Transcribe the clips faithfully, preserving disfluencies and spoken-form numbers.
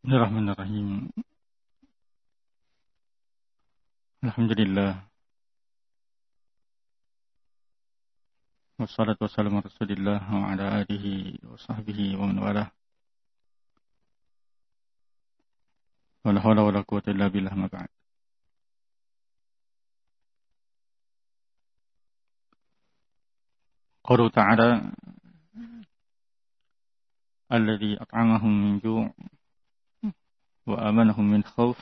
Bismillahirrahmanirrahim. Alhamdulillah. Wassalatu wassalamu ala Rasulillah wa ala alihi wa sahbihi wa man walah. Wa la hawla wa la quwwata illa billah ma ba'd. Qawluhu ta'ala alladhi at'amahum min ju' wa amanahum min khawf.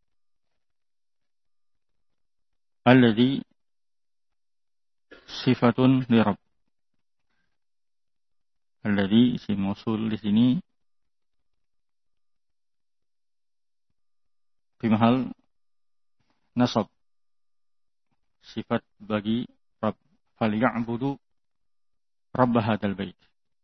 Alladhi sifatun li Rabb. Alladhi isim mausul di sini fi mahal nasab, sifat bagi Rabb. Falya'budu Rabb hadzal bait.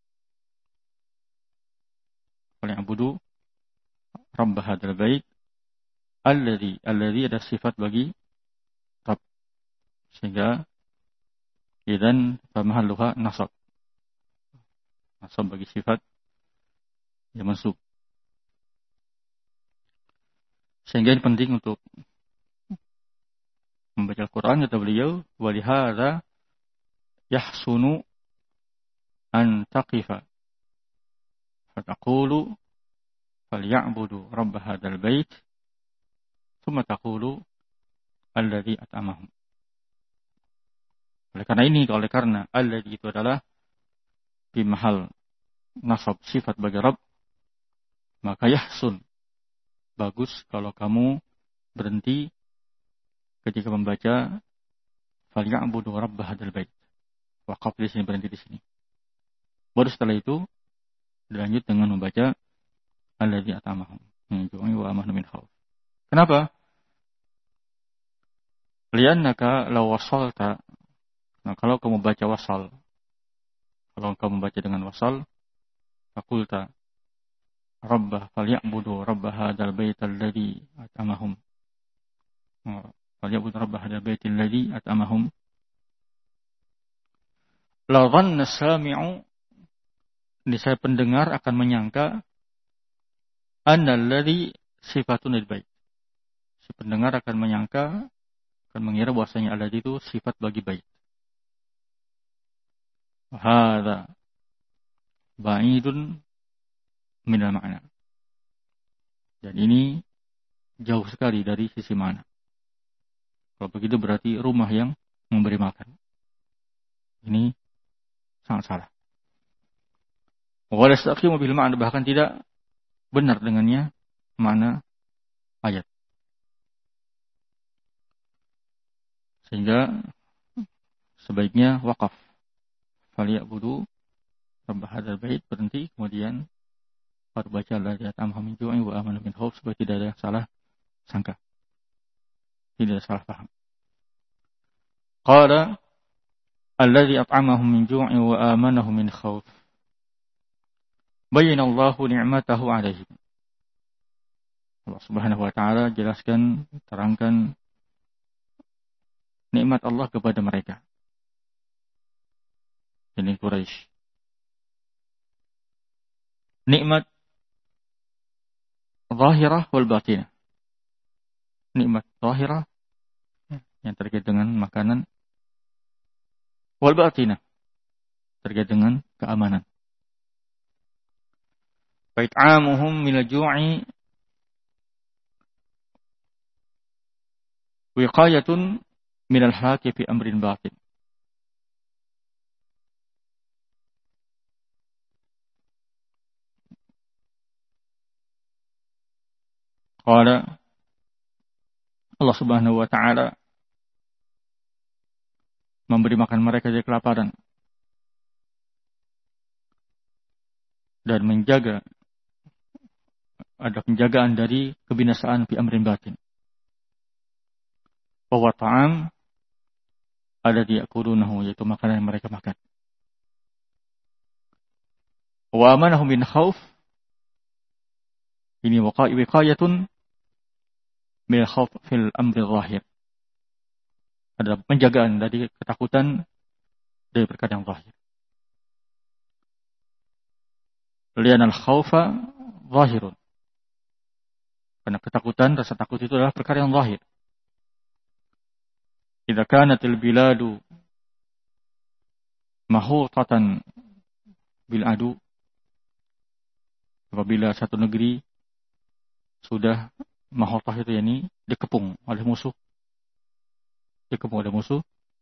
Falya'budu Rabb hadzal bait. Alladhi, alladhi ada sifat bagi Rabb. Sehingga idzan fa mahalluha nasab. Nasab bagi sifat yang mansub. Sehingga ini penting untuk membaca Al-Quran, kata beliau, walihada yahsunu an taqifa fataqulu falya'budu rabb hadzal bait thumma taqulu alladzi at'amahum. Oleh karena ini, oleh karena alladzi itu adalah di mahal nasab sifat bagi Rabb, maka yahsun, bagus kalau kamu berhenti ketika membaca falya'budu rabb hadzal bait. Waqaf di sini, berhenti di sini. Baru setelah itu dilanjut dengan membaca alladzi at'amahum min ju'in wa amanahum min khauf. Kenapa? Li'annaka law wasalta, nah kalau kamu baca wasal, kalau kamu baca dengan wasal, faqulta rabbah falya'budu rabb hadzal bait alladzi at'amahum. Falya'budu rabb hadzal bait alladzi at'amahum. La dhanna sami'u, niscaya pendengar akan menyangka anna alladzi sifatun lil bait. Si pendengar akan menyangka, akan mengira bahwasanya alladzi itu sifat bagi bait. Hadza ba'idun minal ma'na. Dan ini jauh sekali dari sisi makna. Kalau begitu berarti rumah yang memberi makan. Ini sangat salah. Wa lastaqimu bil ma'na, bahkan tidak benar dengannya makna ayat. Sehingga sebaiknya waqaf. Falya'budu rabb hadzal bait, berhenti, kemudian baru baca alladzi at'amahum min ju'in wa amanahum min khauf, supaya tidak ada salah sangka, tidak ada salah paham. Qala alladzi at'amahum min ju'in wa amanahum min khauf. Bayyana Allahu ni'matahu 'alaihim. Allah Subhanahu wa taala jelaskan, terangkan nikmat Allah kepada mereka. Ini Quraisy. Nikmat zahirah wal batinah. Nikmat zahirah yang terkait dengan makanan, wal batinah terkait dengan keamanan. Fait'amuhum minal ju'i wiqayatun minal halaki fi amrin batin. Qala Allah Subhanahu wa taala memberi makan mereka dari kelaparan dan menjaga, ada penjagaan dari kebinasaan fi amrin batin. Wa ta'am alladzi ya'kulunahu, yaitu makanan yang mereka makan. Wa amanahum min khauf, ini wiqayatun min khauf fil amri zahir. Ada penjagaan dari ketakutan dari perkara yang zahir. Lian al-khawfa zahirun. Karena ketakutan, rasa takut itu adalah perkara yang zahir. Idza kanatil biladu mahutatan bil adu, apabila satu negeri sudah mahutah itu yakni dikepung oleh musuh, dikepung oleh musuh,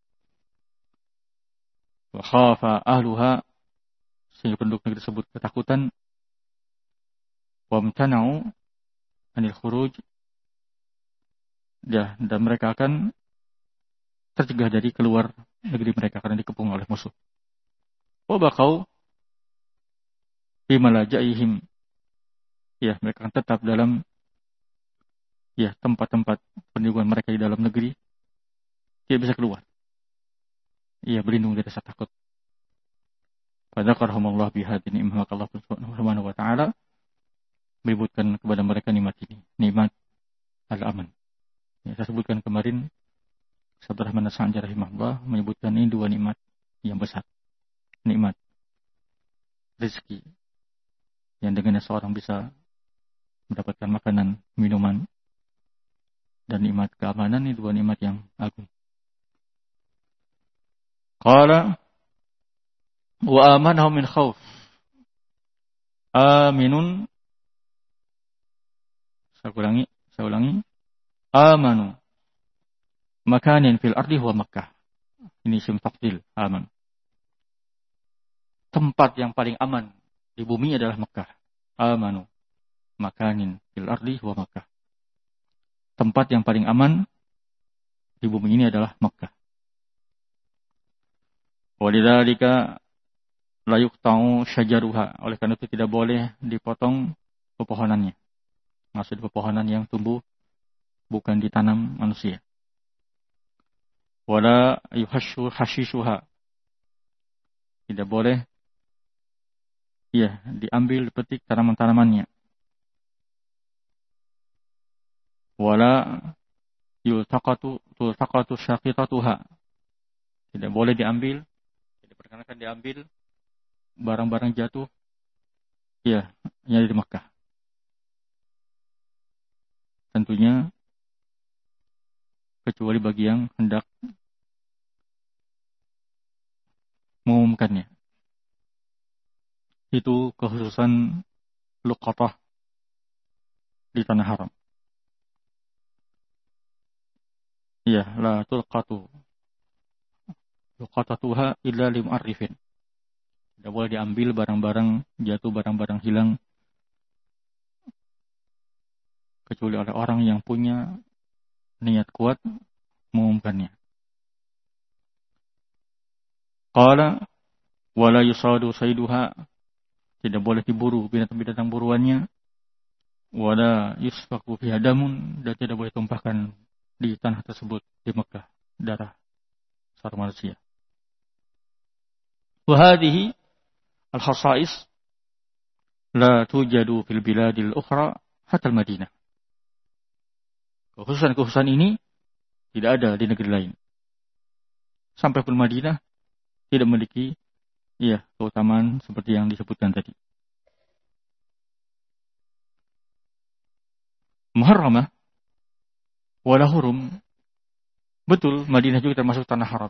wa khafa ahluha, sehingga penduduk negeri tersebut ketakutan, wa amtana'u anil khuruj, ya, dan mereka akan tercegah dari keluar negeri mereka karena dikepung oleh musuh. Wa baqau fi malajaihim, ya, mereka akan tetap dalam, ya, tempat-tempat peninggalan mereka di dalam negeri, tidak bisa keluar. Ia berlindung dari rasa takut. Fadzakarhumullah bihadin ni'mah, maka Allah Subhanahu wa taala menyebutkan kepada mereka nikmat ini, nikmat al-aman. Ya, saya sebutkan kemarin, Saudara Rahman As-Sa'di rahimahullah menyebutkan ini dua nikmat yang besar. Nikmat rezeki yang dengannya seorang bisa mendapatkan makanan, minuman, dan nikmat keamanan, ini dua nikmat yang agung. Qala wa amanahu min khauf. Aminun, saya ulangi, saya ulangi. Amanu makanin fil ardi huwa Makkah. Ini isim tafdil, aman. Tempat yang paling aman di bumi adalah Makkah. Amanu makanin fil ardi huwa Makkah. Tempat yang paling aman di bumi ini adalah Makkah. Walidzalika la yuqta'u syajaruha. Oleh karena itu tidak boleh dipotong pepohonannya. Maksud pepohonan yang tumbuh bukan ditanam manusia. Wala yuhashu hashishuha. Tidak boleh, ya, diambil, dipetik tanaman-tanamannya. Wala yultaqatu tultaqatu syaqitatuha. Tidak boleh diambil, tidak diperkenankan diambil barang-barang jatuh, ya, yang ada di Makkah. Tentunya kecuali bagi yang hendak mengumumkannya. Itu kekhususan luqatah di tanah haram. Ya, la tulqatu luqatatuha illa limu'arrifin. Tidak boleh diambil barang-barang jatuh, barang-barang hilang, kecuali oleh orang yang punya niat kuat mengumumkannya. Qala wala yusadu sayduha. Tidak boleh diburu binatang-binatang buruannya. Wala yusfaku fiha damun. Dan tidak boleh tumpahkan di tanah tersebut, di Mekah, darah seorang manusia. Wa hadhihi al-khasa'is la tujadu fil biladil ukhra hatta al-Madinah. Kekhususan-kekhususan ini tidak ada di negeri lain. Sampai pun Madinah tidak memiliki, iya, keutamaan seperti yang disebutkan tadi. Muharramah wala hurum. Betul, Madinah juga termasuk tanah haram.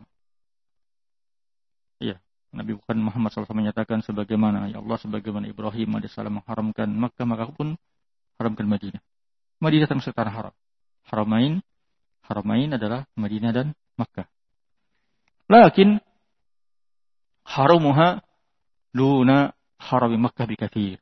Iya, Nabi bukan Muhammad shallallahu alaihi wasallam menyatakan sebagaimana ya Allah, sebagaimana Ibrahim alaihissalam mengharamkan Makkah, maka pun haramkan Madinah. Madinah termasuk tanah haram. Haramain, Haramain adalah Madinah dan Makkah. Lakin harumuha duna harami Makkah bikathir.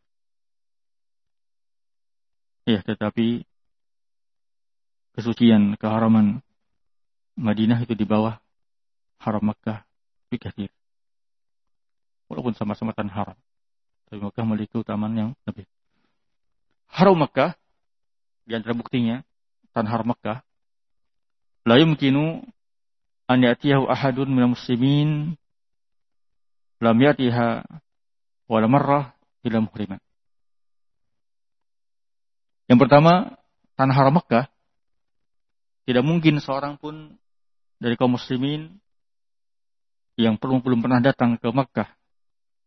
Ya, tetapi kesucian, keharaman Madinah itu di bawah haram Makkah bikathir. Walaupun sama-sama tanah haram, tapi Makkah memiliki keutamaan yang lebih. Haram Makkah, di antara buktinya tanah haram Makkah, la yumkinu an ya'tiyahu ahadun minal muslimin lam ya'tiha wala marrah ila muhriman. Yang pertama, tanah haram Makkah, tidak mungkin seorang pun dari kaum muslimin yang belum belum pernah datang ke Makkah,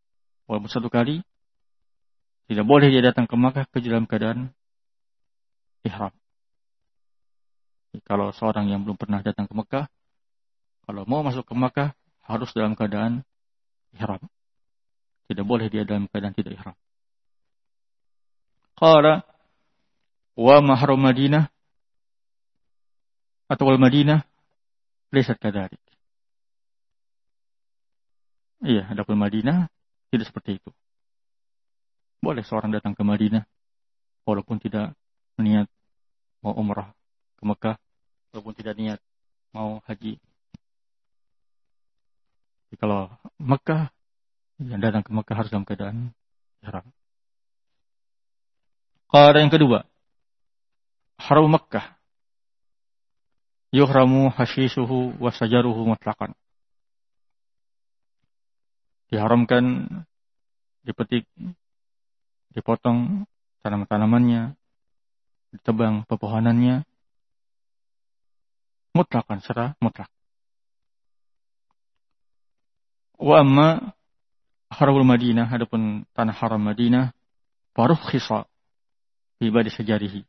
walaupun satu kali, tidak boleh dia datang ke Makkah ke dalam keadaan ihram. Kalau seorang yang belum pernah datang ke Mekah, kalau mau masuk ke Mekah harus dalam keadaan ihram. Tidak boleh dia dalam keadaan tidak ihram. Qala wa mahram Madinah atau wal Madinah laysat kadzalik. Iya, adapun Madinah tidak seperti itu. Boleh seorang datang ke Madinah walaupun tidak niat mau umrah ke Mekah, walaupun tidak niat mau haji. Jadi kalau Mekah, yang datang ke Mekah harus dalam keadaan ihram. Qala yang kedua, haram Mekah yuhramu hashishuhu wa sajaruhu mutlaqan. Diharamkan dipetik, dipotong tanaman-tanamannya, ditebang pepohonannya, mutlaqan secara mutlak. Wa amma haramul Madinah, adapun tanah haram Madinah, farukhisa fi badi sajarihi.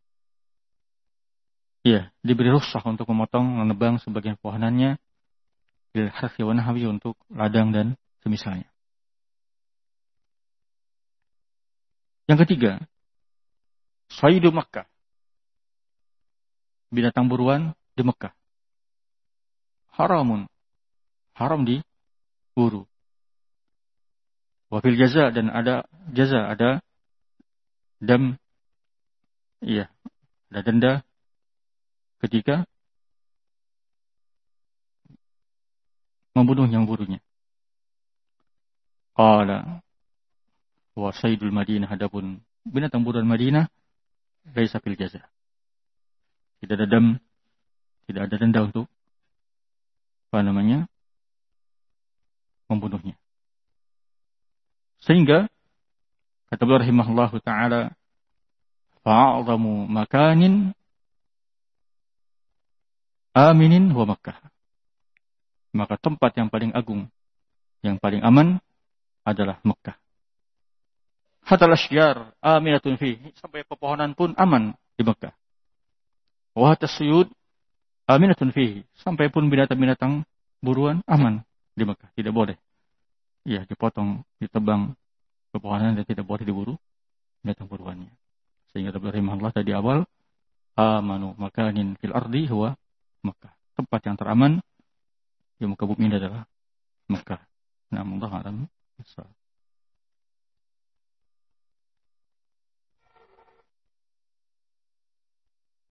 Iya, diberi rukhsah untuk memotong, menebang sebagian pohonannya, bil harfi wa nahwi, untuk ladang dan semisalnya. Yang ketiga, sayyidu Makkah, binatang buruan di Mekah. Haramun, haram diburu. Wa fil jaza, dan ada jaza, ada dam, iya, ada denda ketika membunuh yang burunya. Qala wa sayyidul Madinah, adapun binatang buruan Madinah laisa fil jaza. Tidak ada dam, tidak ada denda untuk apa namanya membunuhnya. Sehingga kata beliau rahimahullahu taala, fa'adhamu makanin aminin wa Makkah. Maka tempat yang paling agung, yang paling aman adalah Mekah. Hatta al-ashyar aminatun fihi, sampai pepohonan pun aman di Mekah. Wa hatta suyud aminatun fihi, sampai pun binatang-binatang buruan aman di Mekah. Tidak boleh ya dipotong, ditebang pepohonan, dan tidak boleh diburu binatang buruannya. Sehingga rahimahullah tadi awal, amanu makanin fil ardi huwa Mekah. Tempat yang teraman di muka bumi ini adalah Mekah. Nah, Allah alam.